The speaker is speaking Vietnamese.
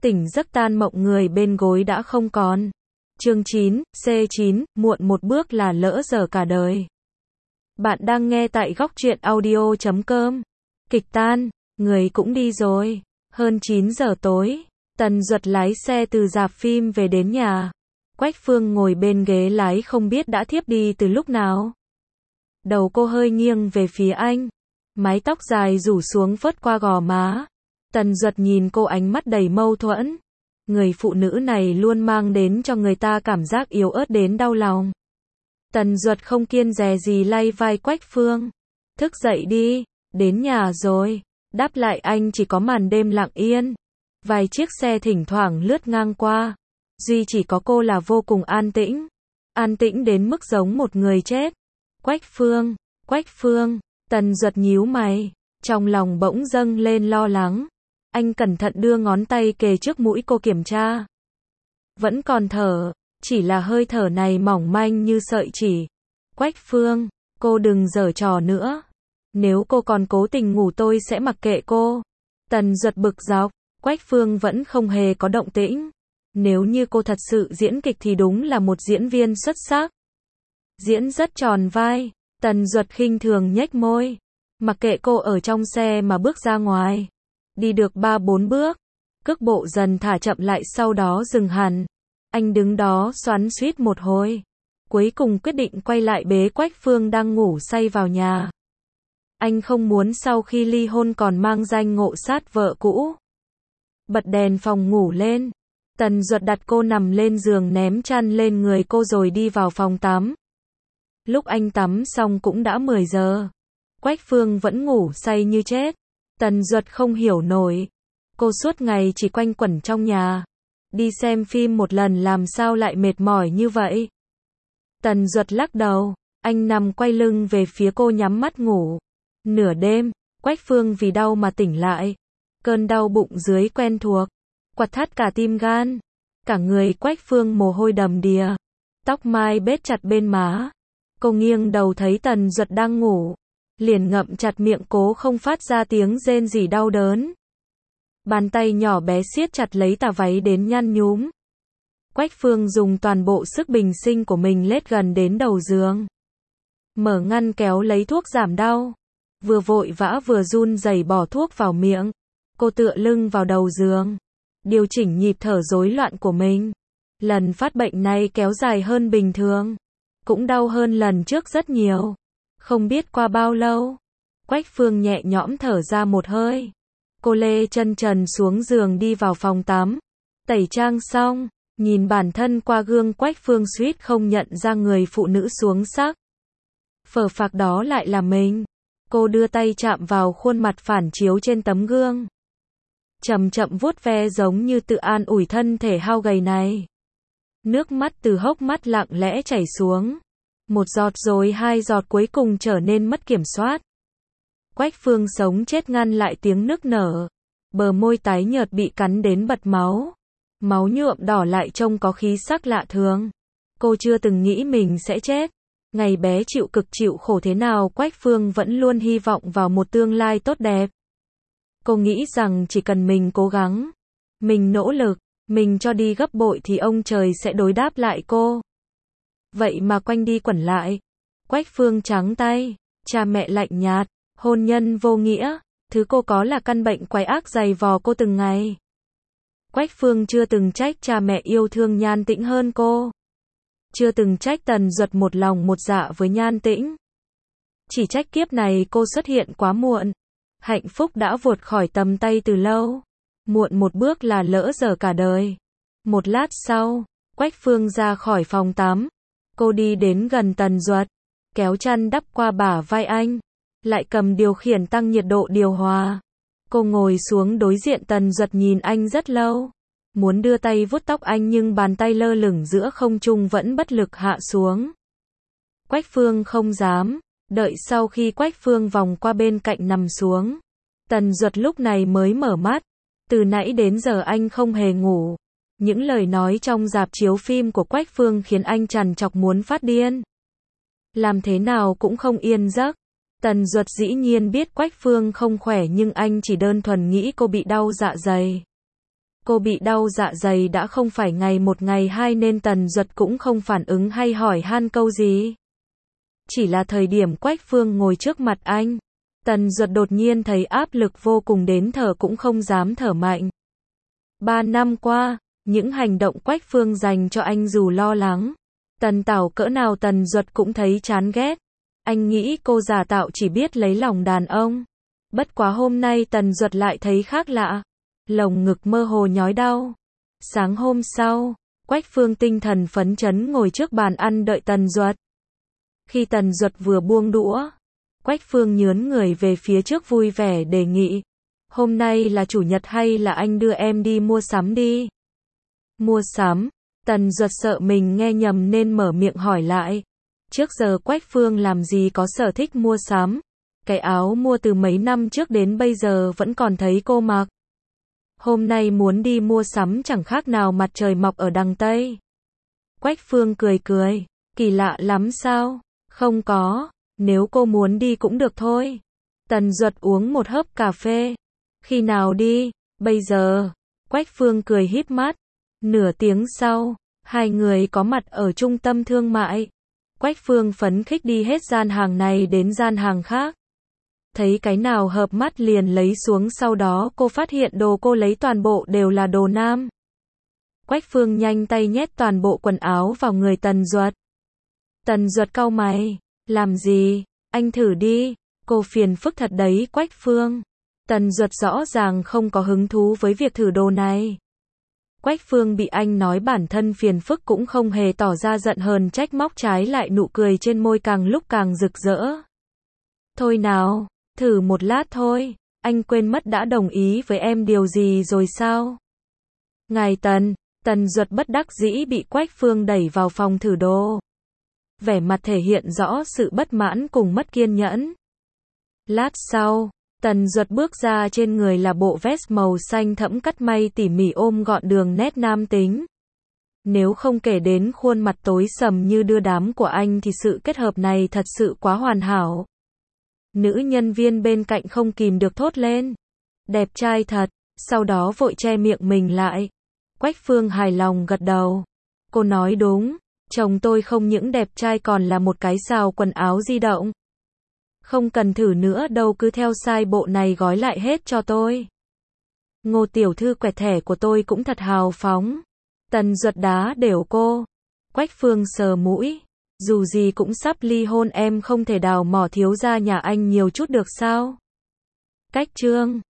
Tỉnh giấc tan mộng người bên gối đã không còn. Chương 9, C9, muộn một bước là lỡ dở cả đời. Bạn đang nghe tại góc truyện audio.com. Kịch tan, người cũng đi rồi. Hơn 9 giờ tối, Tần Duật lái xe từ rạp phim về đến nhà. Quách Phương ngồi bên ghế lái không biết đã thiếp đi từ lúc nào. Đầu cô hơi nghiêng về phía anh. Mái tóc dài rủ xuống phớt qua gò má. Tần Duật nhìn cô ánh mắt đầy mâu thuẫn. Người phụ nữ này luôn mang đến cho người ta cảm giác yếu ớt đến đau lòng. Tần Duật không kiêng dè gì lay vai Quách Phương. Thức dậy đi, đến nhà rồi. Đáp lại anh chỉ có màn đêm lặng yên. Vài chiếc xe thỉnh thoảng lướt ngang qua. Duy chỉ có cô là vô cùng an tĩnh. An tĩnh đến mức giống một người chết. Quách Phương, Tần Duật nhíu mày. Trong lòng bỗng dâng lên lo lắng. Anh cẩn thận đưa ngón tay kề trước mũi cô kiểm tra. Vẫn còn thở, chỉ là hơi thở này mỏng manh như sợi chỉ. Quách Phương, cô đừng giở trò nữa. Nếu cô còn cố tình ngủ tôi sẽ mặc kệ cô. Tần Duật bực dọc, Quách Phương vẫn không hề có động tĩnh. Nếu như cô thật sự diễn kịch thì đúng là một diễn viên xuất sắc. Diễn rất tròn vai, Tần Duật khinh thường nhếch môi. Mặc kệ cô ở trong xe mà bước ra ngoài. Đi được 3-4 bước, cước bộ dần thả chậm lại sau đó dừng hẳn. Anh đứng đó xoắn xuýt một hồi. Cuối cùng quyết định quay lại bế Quách Phương đang ngủ say vào nhà. Anh không muốn sau khi ly hôn còn mang danh ngộ sát vợ cũ. Bật đèn phòng ngủ lên. Tần Duật đặt cô nằm lên giường ném chăn lên người cô rồi đi vào phòng tắm. Lúc anh tắm xong cũng đã 10 giờ. Quách Phương vẫn ngủ say như chết. Tần Duật không hiểu nổi. Cô suốt ngày chỉ quanh quẩn trong nhà. Đi xem phim một lần làm sao lại mệt mỏi như vậy. Tần Duật lắc đầu. Anh nằm quay lưng về phía cô nhắm mắt ngủ. Nửa đêm, Quách Phương vì đau mà tỉnh lại. Cơn đau bụng dưới quen thuộc. Quặn thắt cả tim gan. Cả người Quách Phương mồ hôi đầm đìa. Tóc mai bết chặt bên má. Cô nghiêng đầu thấy Tần Duật đang ngủ. Liền ngậm chặt miệng cố không phát ra tiếng rên rỉ đau đớn. Bàn tay nhỏ bé siết chặt lấy tà váy đến nhăn nhúm. Quách Phương dùng toàn bộ sức bình sinh của mình lết gần đến đầu giường. Mở ngăn kéo lấy thuốc giảm đau. Vừa vội vã vừa run rẩy bỏ thuốc vào miệng. Cô tựa lưng vào đầu giường. Điều chỉnh nhịp thở rối loạn của mình. Lần phát bệnh này kéo dài hơn bình thường. Cũng đau hơn lần trước rất nhiều. Không biết qua bao lâu. Quách Phương nhẹ nhõm thở ra một hơi. Cô lê chân trần xuống giường đi vào phòng tắm. Tẩy trang xong. Nhìn bản thân qua gương Quách Phương suýt không nhận ra người phụ nữ xuống sắc. Phờ phạc đó lại là mình. Cô đưa tay chạm vào khuôn mặt phản chiếu trên tấm gương. Chậm chậm vuốt ve giống như tự an ủi thân thể hao gầy này. Nước mắt từ hốc mắt lặng lẽ chảy xuống. Một giọt rồi 2 giọt cuối cùng trở nên mất kiểm soát. Quách Phương sống chết ngăn lại tiếng nức nở. Bờ môi tái nhợt bị cắn đến bật máu. Máu nhuộm đỏ lại trông có khí sắc lạ thường. Cô chưa từng nghĩ mình sẽ chết. Ngày bé chịu cực chịu khổ thế nào Quách Phương vẫn luôn hy vọng vào một tương lai tốt đẹp. Cô nghĩ rằng chỉ cần mình cố gắng, mình nỗ lực, mình cho đi gấp bội thì ông trời sẽ đối đáp lại cô. Vậy mà quanh đi quẩn lại. Quách Phương trắng tay, cha mẹ lạnh nhạt, hôn nhân vô nghĩa, thứ cô có là căn bệnh quái ác dày vò cô từng ngày. Quách Phương chưa từng trách cha mẹ yêu thương Nhan Tĩnh hơn cô. Chưa từng trách Tần Duật một lòng một dạ với Nhan Tĩnh. Chỉ trách kiếp này cô xuất hiện quá muộn. Hạnh phúc đã vụt khỏi tầm tay từ lâu. Muộn một bước là lỡ dở cả đời. Một lát sau, Quách Phương ra khỏi phòng tắm. Cô đi đến gần Tần Duật, kéo chăn đắp qua bả vai anh, lại cầm điều khiển tăng nhiệt độ điều hòa. Cô ngồi xuống đối diện Tần Duật nhìn anh rất lâu. Muốn đưa tay vuốt tóc anh nhưng bàn tay lơ lửng giữa không trung vẫn bất lực hạ xuống. Quách Phương không dám. Đợi sau khi Quách Phương vòng qua bên cạnh nằm xuống. Tần Duật lúc này mới mở mắt. Từ nãy đến giờ anh không hề ngủ. Những lời nói trong rạp chiếu phim của Quách Phương khiến anh trằn trọc muốn phát điên. Làm thế nào cũng không yên giấc. Tần Duật dĩ nhiên biết Quách Phương không khỏe nhưng anh chỉ đơn thuần nghĩ cô bị đau dạ dày. Cô bị đau dạ dày đã không phải ngày một ngày hai nên Tần Duật cũng không phản ứng hay hỏi han câu gì. Chỉ là thời điểm Quách Phương ngồi trước mặt anh, Tần Duật đột nhiên thấy áp lực vô cùng đến thở cũng không dám thở mạnh. 3 năm qua, những hành động Quách Phương dành cho anh dù lo lắng, tần tảo cỡ nào Tần Duật cũng thấy chán ghét. Anh nghĩ cô giả tạo chỉ biết lấy lòng đàn ông. Bất quá hôm nay Tần Duật lại thấy khác lạ. Lồng ngực mơ hồ nhói đau. Sáng hôm sau, Quách Phương tinh thần phấn chấn ngồi trước bàn ăn đợi Tần Duật. Khi Tần Duật vừa buông đũa, Quách Phương nhướn người về phía trước vui vẻ đề nghị. Hôm nay là chủ nhật hay là anh đưa em đi mua sắm đi? Mua sắm? Tần Duật sợ mình nghe nhầm nên mở miệng hỏi lại. Trước giờ Quách Phương làm gì có sở thích mua sắm. Cái áo mua từ mấy năm trước đến bây giờ vẫn còn thấy cô mặc. Hôm nay muốn đi mua sắm chẳng khác nào mặt trời mọc ở đằng Tây. Quách Phương cười cười. Kỳ lạ lắm sao? Không có. Nếu cô muốn đi cũng được thôi. Tần Duật uống một hớp cà phê. Khi nào đi? Bây giờ. Quách Phương cười híp mắt. Nửa tiếng sau, hai người có mặt ở trung tâm thương mại. Quách Phương phấn khích đi hết gian hàng này đến gian hàng khác. Thấy cái nào hợp mắt liền lấy xuống, sau đó cô phát hiện đồ cô lấy toàn bộ đều là đồ nam. Quách Phương nhanh tay nhét toàn bộ quần áo vào người Tần Duật. Tần Duật cau mày. Làm gì? Anh thử đi. Cô phiền phức thật đấy Quách Phương. Tần Duật rõ ràng không có hứng thú với việc thử đồ này. Quách Phương bị anh nói bản thân phiền phức cũng không hề tỏ ra giận hờn trách móc, trái lại nụ cười trên môi càng lúc càng rực rỡ. Thôi nào, thử một lát thôi, anh quên mất đã đồng ý với em điều gì rồi sao? Ngài Tần Duật bất đắc dĩ bị Quách Phương đẩy vào phòng thử đồ. Vẻ mặt thể hiện rõ sự bất mãn cùng mất kiên nhẫn. Lát sau, Tần Duật bước ra, trên người là bộ vest màu xanh thẫm cắt may tỉ mỉ ôm gọn đường nét nam tính. Nếu không kể đến khuôn mặt tối sầm như đưa đám của anh thì sự kết hợp này thật sự quá hoàn hảo. Nữ nhân viên bên cạnh không kìm được thốt lên. Đẹp trai thật, sau đó vội che miệng mình lại. Quách Phương hài lòng gật đầu. Cô nói đúng, chồng tôi không những đẹp trai còn là một cái sào quần áo di động. Không cần thử nữa đâu, cứ theo size bộ này gói lại hết cho tôi. Ngô tiểu thư quẹt thẻ của tôi cũng thật hào phóng. Tần Duật đá đều cô. Quách Phương sờ mũi. Dù gì cũng sắp ly hôn, em không thể đào mỏ thiếu gia nhà anh nhiều chút được sao? Cách chương